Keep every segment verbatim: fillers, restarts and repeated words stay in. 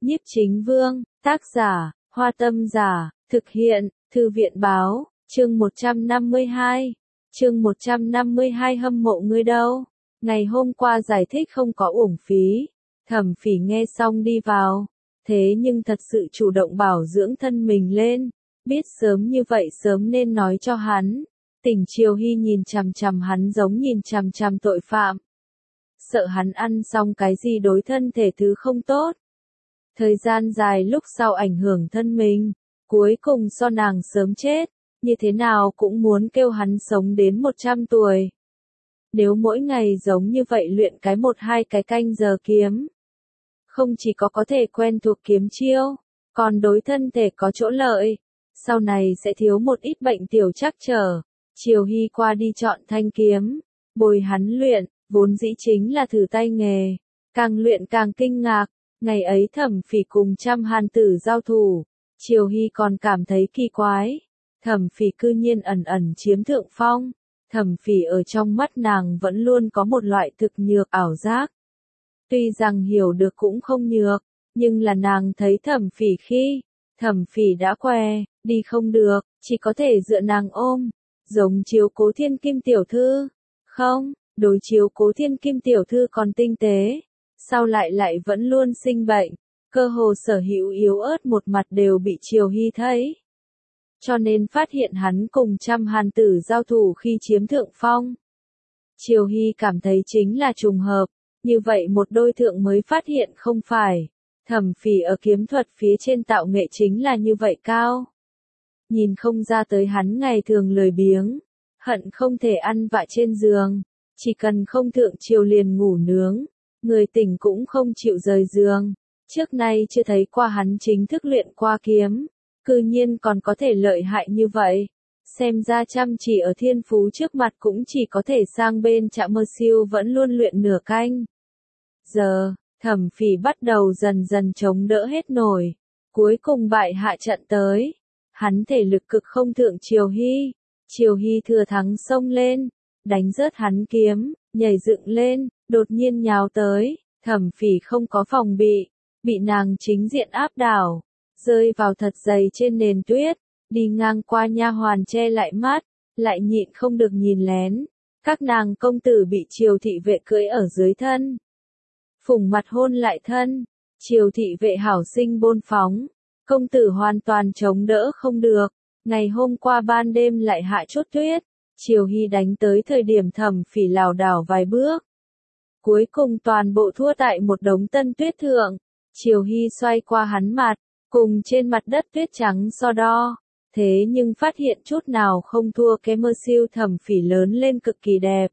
Nhiếp Chính Vương, tác giả, Hoa Tâm Giả, thực hiện, Thư viện báo, chương một trăm năm mươi hai. Chương một trăm năm mươi hai hâm mộ ngươi đâu? Ngày hôm qua giải thích không có uổng phí. Thẩm Phỉ nghe xong đi vào, thế nhưng thật sự chủ động bảo dưỡng thân mình lên, biết sớm như vậy sớm nên nói cho hắn. Tỉnh Triều Hy nhìn chằm chằm hắn giống nhìn chằm chằm tội phạm. Sợ hắn ăn xong cái gì đối thân thể thứ không tốt. Thời gian dài lúc sau ảnh hưởng thân mình, cuối cùng so nàng sớm chết, như thế nào cũng muốn kêu hắn sống đến một trăm tuổi. Nếu mỗi ngày giống như vậy luyện cái một hai cái canh giờ kiếm, không chỉ có có thể quen thuộc kiếm chiêu, còn đối thân thể có chỗ lợi, sau này sẽ thiếu một ít bệnh tiểu trắc trở. Triều Hy qua đi chọn thanh kiếm, bồi hắn luyện, vốn dĩ chính là thử tay nghề, càng luyện càng kinh ngạc. Ngày ấy Thẩm Phỉ cùng trăm hàn tử giao thủ, Triều Hy còn cảm thấy kỳ quái, Thẩm Phỉ cư nhiên ẩn ẩn chiếm thượng phong, Thẩm Phỉ ở trong mắt nàng vẫn luôn có một loại thực nhược ảo giác. Tuy rằng hiểu được cũng không nhược, nhưng là nàng thấy Thẩm Phỉ khi, Thẩm Phỉ đã què, đi không được, chỉ có thể dựa nàng ôm, giống chiếu cố thiên kim tiểu thư, không, đối chiếu cố thiên kim tiểu thư còn tinh tế. Sau lại lại vẫn luôn sinh bệnh, cơ hồ sở hữu yếu ớt một mặt đều bị Triều Hy thấy. Cho nên phát hiện hắn cùng trăm hàn tử giao thủ khi chiếm thượng phong. Triều Hy cảm thấy chính là trùng hợp, như vậy một đôi thượng mới phát hiện không phải. Thẩm Phỉ ở kiếm thuật phía trên tạo nghệ chính là như vậy cao. Nhìn không ra tới hắn ngày thường lười biếng, hận không thể ăn vạ trên giường, chỉ cần không thượng triều liền ngủ nướng. Người tỉnh cũng không chịu rời giường, trước nay chưa thấy qua hắn chính thức luyện qua kiếm, cư nhiên còn có thể lợi hại như vậy. Xem ra chăm chỉ ở thiên phú trước mặt cũng chỉ có thể sang bên Trạm Mơ Siêu vẫn luôn luyện nửa canh. Giờ, Thẩm Phỉ bắt đầu dần dần chống đỡ hết nổi, cuối cùng bại hạ trận tới. Hắn thể lực cực không thượng Triều Hy, Triều Hy thừa thắng xông lên, đánh rớt hắn kiếm, nhảy dựng lên, đột nhiên nhào tới, Thẩm Phỉ không có phòng bị, bị nàng chính diện áp đảo, rơi vào thật dày trên nền tuyết, đi ngang qua nha hoàn che lại mắt, lại nhịn không được nhìn lén, các nàng công tử bị Triều thị vệ cưỡi ở dưới thân. Phủng mặt hôn lại thân, Triều thị vệ hảo sinh bôn phóng, công tử hoàn toàn chống đỡ không được, ngày hôm qua ban đêm lại hạ chút tuyết. Triều Hy đánh tới thời điểm Thẩm Phỉ lảo đảo vài bước. Cuối cùng toàn bộ thua tại một đống tân tuyết thượng. Triều Hy xoay qua hắn mặt, cùng trên mặt đất tuyết trắng so đo. Thế nhưng phát hiện chút nào không thua cái Mơ Siêu. Thẩm Phỉ lớn lên cực kỳ đẹp.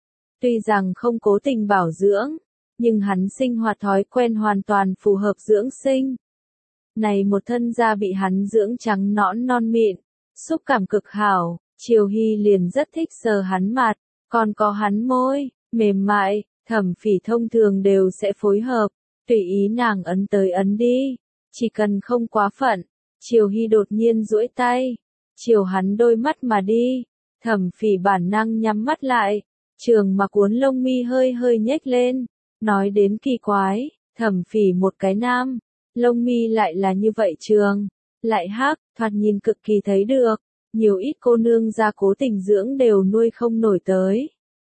Tuy rằng không cố tình bảo dưỡng, nhưng hắn sinh hoạt thói quen hoàn toàn phù hợp dưỡng sinh. Này một thân da bị hắn dưỡng trắng nõn non mịn, xúc cảm cực hảo. Triều Hy liền rất thích sờ hắn mặt, còn có hắn môi, mềm mại, Thẩm Phỉ thông thường đều sẽ phối hợp, tùy ý nàng ấn tới ấn đi, chỉ cần không quá phận. Triều Hy đột nhiên duỗi tay, chiều hắn đôi mắt mà đi, Thẩm Phỉ bản năng nhắm mắt lại, trường mà cuốn lông mi hơi hơi nhếch lên, nói đến kỳ quái, Thẩm Phỉ một cái nam, lông mi lại là như vậy trường, lại hắc, thoạt nhìn cực kỳ thấy được. Nhiều ít cô nương da cố tình dưỡng đều nuôi không nổi tới.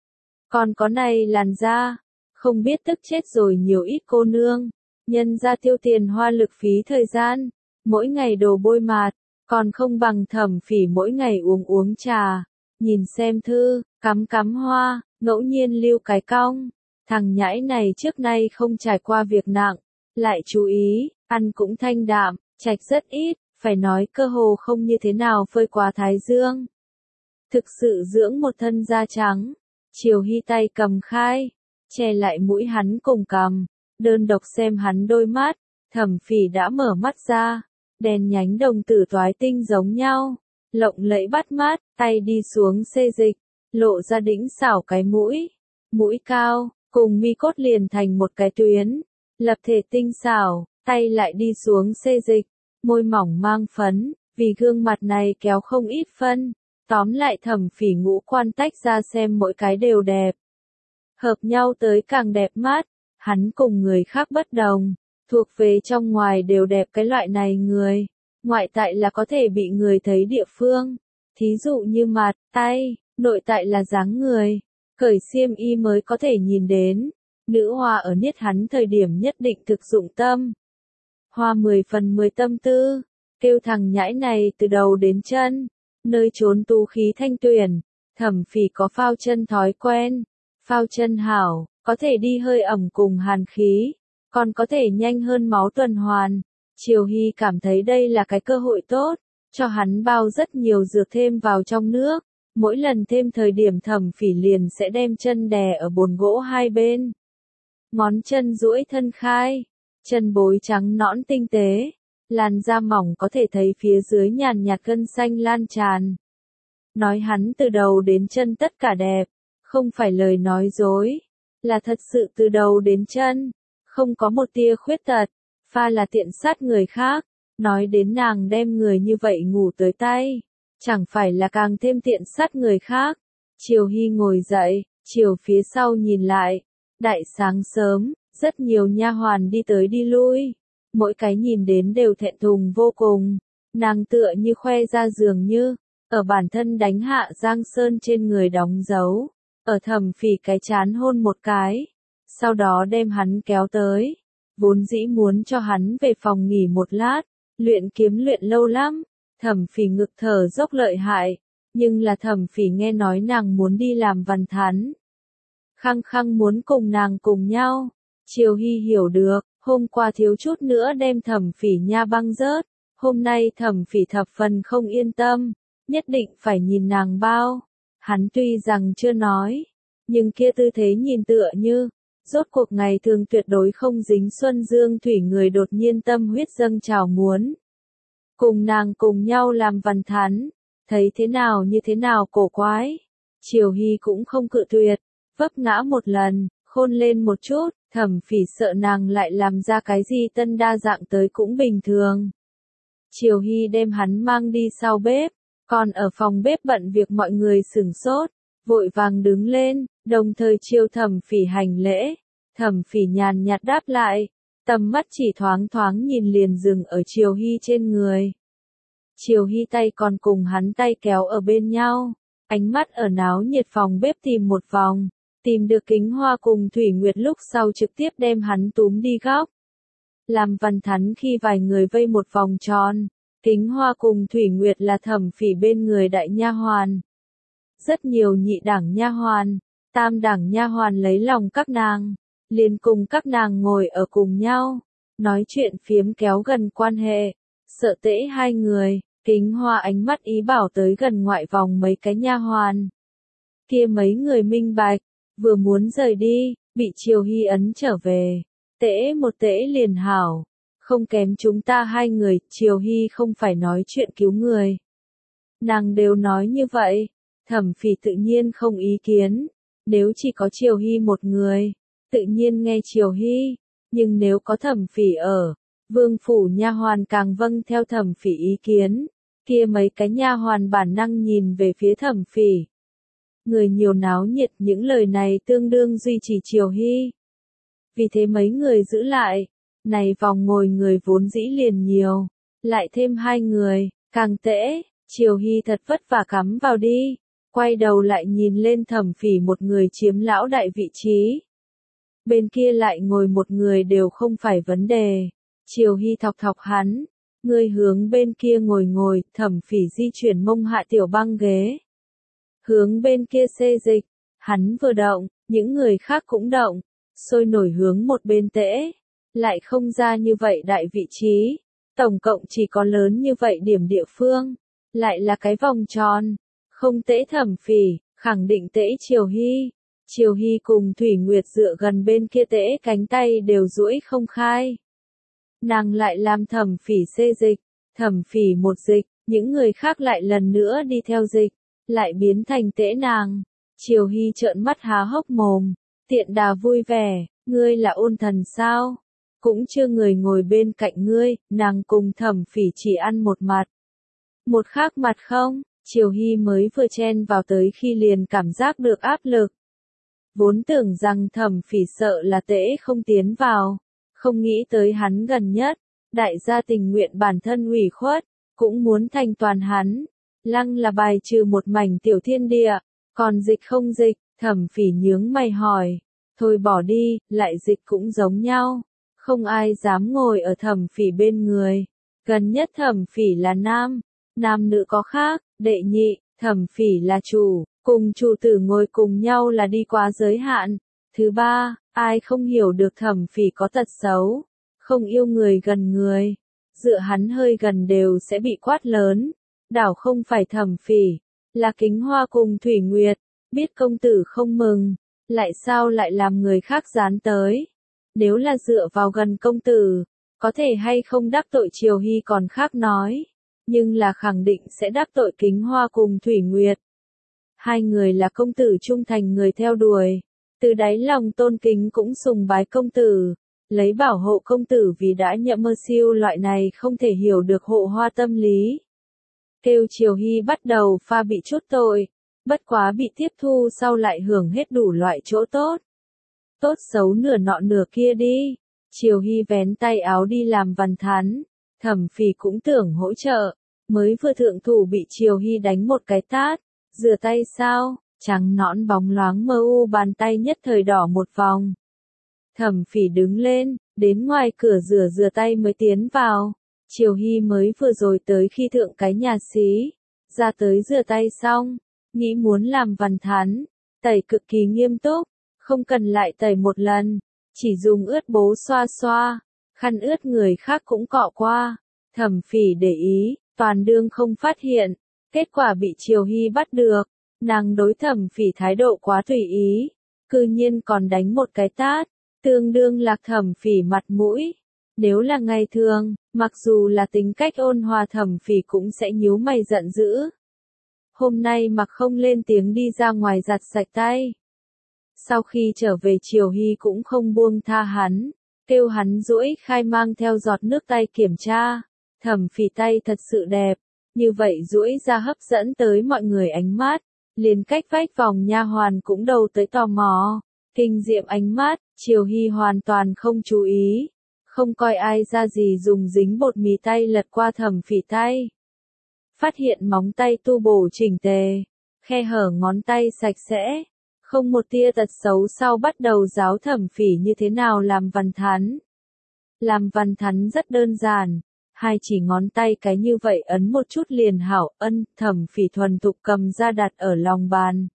Còn có này làn da, không biết tức chết rồi nhiều ít cô nương. Nhân ra tiêu tiền hoa lực phí thời gian, mỗi ngày đồ bôi mạt, còn không bằng Thẩm Phỉ mỗi ngày uống uống trà, nhìn xem thư, cắm cắm hoa, ngẫu nhiên lưu cái cong. Thằng nhãi này trước nay không trải qua việc nặng, lại chú ý, ăn cũng thanh đạm, trạch rất ít. Phải nói cơ hồ không như thế nào phơi quá thái dương. Thực sự dưỡng một thân da trắng, Triều Hy tay cầm khai, che lại mũi hắn cùng cằm, đơn độc xem hắn đôi mắt, Thẩm Phỉ đã mở mắt ra, đèn nhánh đồng tử toái tinh giống nhau, lộng lẫy bắt mắt, tay đi xuống xê dịch, lộ ra đĩnh xảo cái mũi, mũi cao, cùng mi cốt liền thành một cái tuyến, lập thể tinh xảo, tay lại đi xuống xê dịch. Môi mỏng mang phấn, vì gương mặt này kéo không ít phân. Tóm lại Thẩm Phỉ ngũ quan tách ra xem mỗi cái đều đẹp. Hợp nhau tới càng đẹp mắt, hắn cùng người khác bất đồng. thuộc về trong ngoài đều đẹp cái loại này người. Ngoại tại là có thể bị người thấy địa phương, thí dụ như mặt, tay, nội tại là dáng người, cởi xiêm y mới có thể nhìn đến. Nữ hoa ở niết hắn thời điểm nhất định thực dụng tâm. Hoa mười phần mười tâm tư, kêu thằng nhãi này từ đầu đến chân, nơi trốn tú khí thanh tuyển, Thẩm Phỉ có phao chân thói quen, phao chân hảo, có thể đi hơi ẩm cùng hàn khí, còn có thể nhanh hơn máu tuần hoàn. Triều Hy cảm thấy đây là cái cơ hội tốt, cho hắn bao rất nhiều dược thêm vào trong nước, mỗi lần thêm thời điểm Thẩm Phỉ liền sẽ đem chân đè ở bồn gỗ hai bên. Ngón chân duỗi thân khai, chân bối trắng nõn tinh tế, làn da mỏng có thể thấy phía dưới nhàn nhạt gân xanh lan tràn. Nói hắn từ đầu đến chân tất cả đẹp, không phải lời nói dối, là thật sự từ đầu đến chân, không có một tia khuyết tật, pha là tiện sát người khác, nói đến nàng đem người như vậy ngủ tới tay, chẳng phải là càng thêm tiện sát người khác. Triều Hy ngồi dậy, chiều phía sau nhìn lại, đại sáng sớm, rất nhiều nha hoàn đi tới đi lui, mỗi cái nhìn đến đều thẹn thùng vô cùng, nàng tựa như khoe ra dường như, ở bản thân đánh hạ Giang Sơn trên người đóng dấu, ở Thẩm Phỉ cái chán hôn một cái, sau đó đem hắn kéo tới, vốn dĩ muốn cho hắn về phòng nghỉ một lát, luyện kiếm luyện lâu lắm, Thẩm Phỉ ngực thở dốc lợi hại, nhưng là Thẩm Phỉ nghe nói nàng muốn đi làm văn thán, khăng khăng muốn cùng nàng cùng nhau. Triều Hy hiểu được, hôm qua thiếu chút nữa đem Thẩm Phỉ nha băng rớt, hôm nay Thẩm Phỉ thập phần không yên tâm, nhất định phải nhìn nàng bao. Hắn tuy rằng chưa nói, nhưng kia tư thế nhìn tựa như, rốt cuộc ngày thường tuyệt đối không dính xuân dương thủy người đột nhiên tâm huyết dâng trào muốn. Cùng nàng cùng nhau làm văn thán, thấy thế nào như thế nào cổ quái. Triều Hy cũng không cự tuyệt, vấp ngã một lần, khôn lên một chút, Thẩm Phỉ sợ nàng lại làm ra cái gì tân đa dạng tới cũng bình thường. Triều Hy đem hắn mang đi sau bếp, còn ở phòng bếp bận việc mọi người sửng sốt, vội vàng đứng lên, đồng thời chiêu Thẩm Phỉ hành lễ. Thẩm Phỉ nhàn nhạt đáp lại, tầm mắt chỉ thoáng thoáng nhìn liền dừng ở Triều Hy trên người. Triều Hy tay còn cùng hắn tay kéo ở bên nhau, ánh mắt ở náo nhiệt phòng bếp tìm một vòng, tìm được Kính Hoa cùng Thủy Nguyệt lúc sau trực tiếp đem hắn túm đi góc. Làm văn thắn khi vài người vây một vòng tròn, Kính Hoa cùng Thủy Nguyệt là Thẩm Phỉ bên người đại nha hoàn. Rất nhiều nhị đẳng nha hoàn, tam đẳng nha hoàn lấy lòng các nàng, liền cùng các nàng ngồi ở cùng nhau, nói chuyện phiếm kéo gần quan hệ, sợ tễ hai người. Kính Hoa ánh mắt ý bảo tới gần ngoại vòng mấy cái nha hoàn. Kia mấy người minh bạch, vừa muốn rời đi, bị Triều Hy ấn trở về. Tễ một tễ liền hảo, không kém chúng ta hai người, Triều Hy không phải nói chuyện cứu người. Nàng đều nói như vậy, Thẩm Phỉ tự nhiên không ý kiến, nếu chỉ có Triều Hy một người, tự nhiên nghe Triều Hy, nhưng nếu có Thẩm Phỉ ở, vương phủ nha hoàn càng vâng theo Thẩm Phỉ ý kiến, kia mấy cái nha hoàn bản năng nhìn về phía Thẩm Phỉ. Người nhiều náo nhiệt, những lời này tương đương duy trì Triều Hy. Vì thế mấy người giữ lại, này vòng ngồi người vốn dĩ liền nhiều, lại thêm hai người, càng tễ, Triều Hy thật vất vả cắm vào đi, quay đầu lại nhìn lên Thẩm Phỉ một người chiếm lão đại vị trí. Bên kia lại ngồi một người đều không phải vấn đề, Triều Hy thọc thọc hắn, người hướng bên kia ngồi ngồi, Thẩm Phỉ di chuyển mông hạ tiểu băng ghế. Hướng bên kia xê dịch, hắn vừa động, những người khác cũng động, sôi nổi hướng một bên tễ, lại không ra như vậy đại vị trí, tổng cộng chỉ có lớn như vậy điểm địa phương, lại là cái vòng tròn, không tễ Thẩm Phỉ, khẳng định tễ Triều Hy. Triều Hy cùng Thủy Nguyệt dựa gần bên kia tễ cánh tay đều duỗi không khai. Nàng lại làm Thẩm Phỉ xê dịch, Thẩm Phỉ một dịch, những người khác lại lần nữa đi theo dịch, lại biến thành tễ nàng. Triều Hy trợn mắt há hốc mồm, tiện đà vui vẻ, ngươi là ôn thần sao? Cũng chưa người ngồi bên cạnh ngươi, nàng cùng Thẩm Phỉ chỉ ăn một mặt. Một khác mặt không, Triều Hy mới vừa chen vào tới khi liền cảm giác được áp lực. Vốn tưởng rằng Thẩm Phỉ sợ là tễ không tiến vào, Không nghĩ tới hắn gần nhất, đại gia tình nguyện bản thân ủy khuất, cũng muốn thành toàn hắn. Lăng là bài trừ một mảnh tiểu thiên địa, còn dịch không dịch, Thẩm Phỉ nhướng mày hỏi. Thôi bỏ đi, lại dịch cũng giống nhau. Không ai dám ngồi ở Thẩm Phỉ bên người. Gần nhất Thẩm Phỉ là nam, nam nữ có khác, đệ nhị, Thẩm Phỉ là chủ, cùng chủ tử ngồi cùng nhau là đi quá giới hạn. Thứ ba, ai không hiểu được Thẩm Phỉ có tật xấu, không yêu người gần người, dựa hắn hơi gần đều sẽ bị quát lớn. Đảo không phải Thẩm Phỉ, là Kính Hoa cùng Thủy Nguyệt, biết công tử không mừng, lại sao lại làm người khác dán tới. Nếu là dựa vào gần công tử, có thể hay không đắc tội Triều Hy còn khác nói, nhưng là khẳng định sẽ đắc tội Kính Hoa cùng Thủy Nguyệt. Hai người là công tử trung thành người theo đuổi, từ đáy lòng tôn kính cũng sùng bái công tử, lấy bảo hộ công tử vì đã nhậm mơ siêu loại này không thể hiểu được hộ hoa tâm lý. Kêu Triều Hy bắt đầu pha bị chút tội, bất quá bị tiếp thu sau lại hưởng hết đủ loại chỗ tốt. Tốt xấu nửa nọ nửa kia đi, Triều Hy vén tay áo đi làm văn thán, Thẩm Phỉ cũng tưởng hỗ trợ, mới vừa thượng thủ bị Triều Hy đánh một cái tát, rửa tay sao, trắng nõn bóng loáng mơ u bàn tay nhất thời đỏ một vòng. Thẩm Phỉ đứng lên, đến ngoài cửa rửa rửa tay mới tiến vào. Triều Hy mới vừa rồi tới khi thượng cái nhà xí, ra tới rửa tay xong, nghĩ muốn làm văn thán, tẩy cực kỳ nghiêm túc, không cần lại tẩy một lần, chỉ dùng ướt bố xoa xoa, khăn ướt người khác cũng cọ qua. Thẩm Phỉ để ý, toàn đương không phát hiện, kết quả bị Triều Hy bắt được, nàng đối Thẩm Phỉ thái độ quá tùy ý, cư nhiên còn đánh một cái tát, tương đương lạc Thẩm Phỉ mặt mũi. Nếu là ngày thường, mặc dù là tính cách ôn hòa Thẩm Phỉ cũng sẽ nhíu mày giận dữ. Hôm nay mặc không lên tiếng đi ra ngoài giặt sạch tay. Sau khi trở về Triều Hy cũng không buông tha hắn, kêu hắn duỗi khai mang theo giọt nước tay kiểm tra. Thẩm Phỉ tay thật sự đẹp, như vậy duỗi ra hấp dẫn tới mọi người ánh mắt, liền cách vách vòng nha hoàn cũng đầu tới tò mò, kinh diệm ánh mắt. Triều Hy hoàn toàn không chú ý, không coi ai ra gì dùng dính bột mì tay lật qua Thẩm Phỉ tay. Phát hiện móng tay tu bổ chỉnh tề, khe hở ngón tay sạch sẽ, không một tia tật xấu sau bắt đầu giáo Thẩm Phỉ như thế nào làm văn thán. Làm văn thán rất đơn giản, hai chỉ ngón tay cái như vậy ấn một chút liền hảo. Ân, Thẩm Phỉ thuần thục cầm ra đặt ở lòng bàn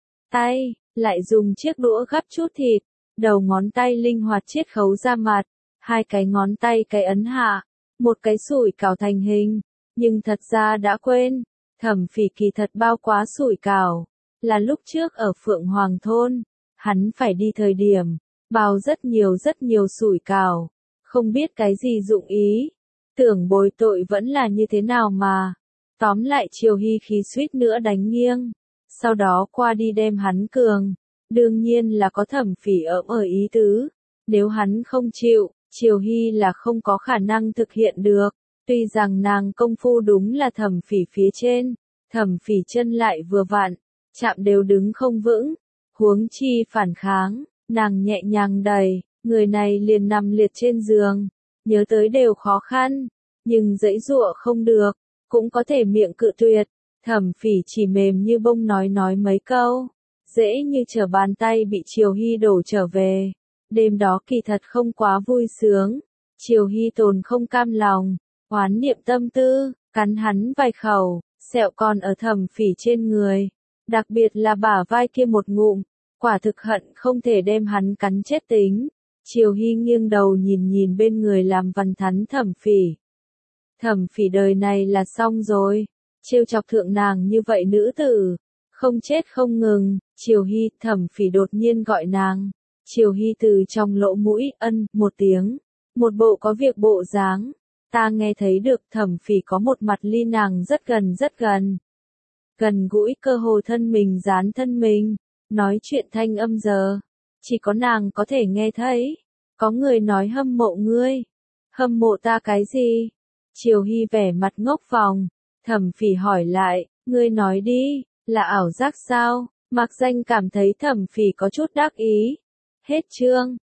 tay, lại dùng chiếc đũa gắp chút thịt, đầu ngón tay linh hoạt chiết khấu ra mặt, hai cái ngón tay cái ấn hạ, một cái sủi cảo thành hình, nhưng thật ra đã quên, Thẩm Phỉ kỳ thật bao quá sủi cảo, là lúc trước ở Phượng Hoàng thôn, hắn phải đi thời điểm, bao rất nhiều rất nhiều sủi cảo, không biết cái gì dụng ý, tưởng bồi tội vẫn là như thế nào mà. Tóm lại Triều Hy khí suýt nữa đánh nghiêng, sau đó qua đi đem hắn cường, đương nhiên là có Thẩm Phỉ ỡm ở ý tứ, nếu hắn không chịu, Triều Hy là không có khả năng thực hiện được. Tuy rằng nàng công phu đúng là Thẩm Phỉ phía trên, Thẩm Phỉ chân lại vừa vặn, chạm đều đứng không vững, huống chi phản kháng, nàng nhẹ nhàng đẩy, người này liền nằm liệt trên giường, nhớ tới đều khó khăn, nhưng dãy dụa không được, cũng có thể miệng cự tuyệt. Thẩm Phỉ chỉ mềm như bông nói nói mấy câu, dễ như trở bàn tay bị Triều Hy đổ trở về. Đêm đó kỳ thật không quá vui sướng, Triều Hy tồn không cam lòng, oán niệm tâm tư, cắn hắn vài khẩu, sẹo còn ở Thẩm Phỉ trên người, đặc biệt là bả vai kia một ngụm, quả thực hận không thể đem hắn cắn chết tính. Triều Hy nghiêng đầu nhìn nhìn bên người làm văn thán Thẩm Phỉ. Thẩm Phỉ đời này là xong rồi, trêu chọc thượng nàng như vậy nữ tử, không chết không ngừng. Triều Hy, Thẩm Phỉ đột nhiên gọi nàng. Triều Hy từ trong lỗ mũi ân một tiếng, một bộ có việc bộ dáng. Ta nghe thấy được Thẩm Phỉ có một mặt ly nàng rất gần rất gần. Gần gũi cơ hồ thân mình dán thân mình, nói chuyện thanh âm giờ. Chỉ có nàng có thể nghe thấy. Có người nói hâm mộ ngươi. Hâm mộ ta cái gì? Triều Hy vẻ mặt ngốc vòng. Thẩm Phỉ hỏi lại, ngươi nói đi, là ảo giác sao? Mạc Danh cảm thấy Thẩm Phỉ có chút đắc ý. Hết chương.